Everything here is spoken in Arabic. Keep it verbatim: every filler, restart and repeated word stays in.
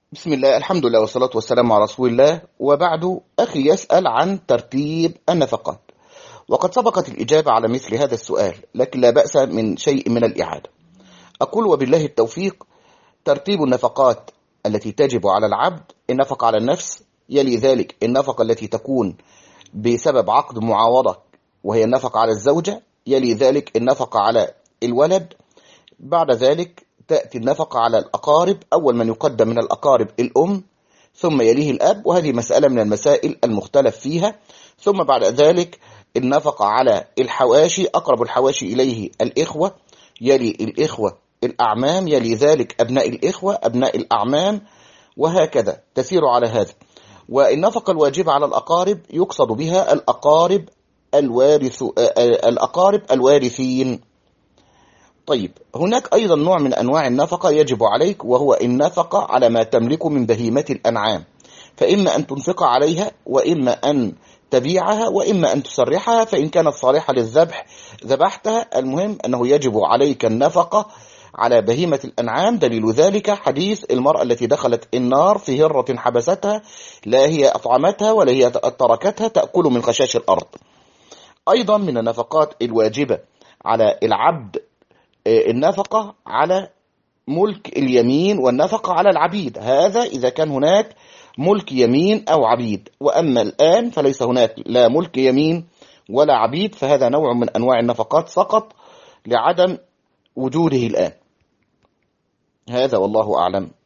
بسم الله، الحمد لله والصلاة والسلام على رسول الله، وبعد. أخي يسأل عن ترتيب النفقات، وقد سبقت الإجابة على مثل هذا السؤال، لكن لا بأس من شيء من الإعادة. أقول وبالله التوفيق: ترتيب النفقات التي تجب على العبد: النفقة على النفس، يلي ذلك النفقة التي تكون بسبب عقد معاوضة وهي النفقة على الزوجة، يلي ذلك النفقة على الولد، بعد ذلك تأتي النفقة على الأقارب. أول من يقدم من الأقارب الأم، ثم يليه الأب، وهذه مسألة من المسائل المختلف فيها. ثم بعد ذلك النفقة على الحواشي، أقرب الحواشي إليه الإخوة، يلي الإخوة الأعمام، يلي ذلك أبناء الإخوة، أبناء الأعمام، وهكذا تسير على هذا. والنفقة الواجبة على الأقارب يقصد بها الأقارب الوارث الأقارب الوارثين. طيب، هناك أيضا نوع من أنواع النفقة يجب عليك، وهو النفقة على ما تملك من بهيمة الأنعام، فإما أن تنفق عليها، وإما أن تبيعها، وإما أن تسرحها، فإن كانت صالحة للذبح ذبحتها. المهم أنه يجب عليك النفقة على بهيمة الأنعام. دليل ذلك حديث المرأة التي دخلت النار في هرة حبستها، لا هي أطعمتها ولا هي تركتها تأكل من خشاش الأرض. أيضا من النفقات الواجبة على العبد النفقة على ملك اليمين، والنفقة على العبيد، هذا إذا كان هناك ملك يمين أو عبيد. وأما الآن فليس هناك لا ملك يمين ولا عبيد، فهذا نوع من أنواع النفقات سقط لعدم وجوده الآن. هذا والله أعلم.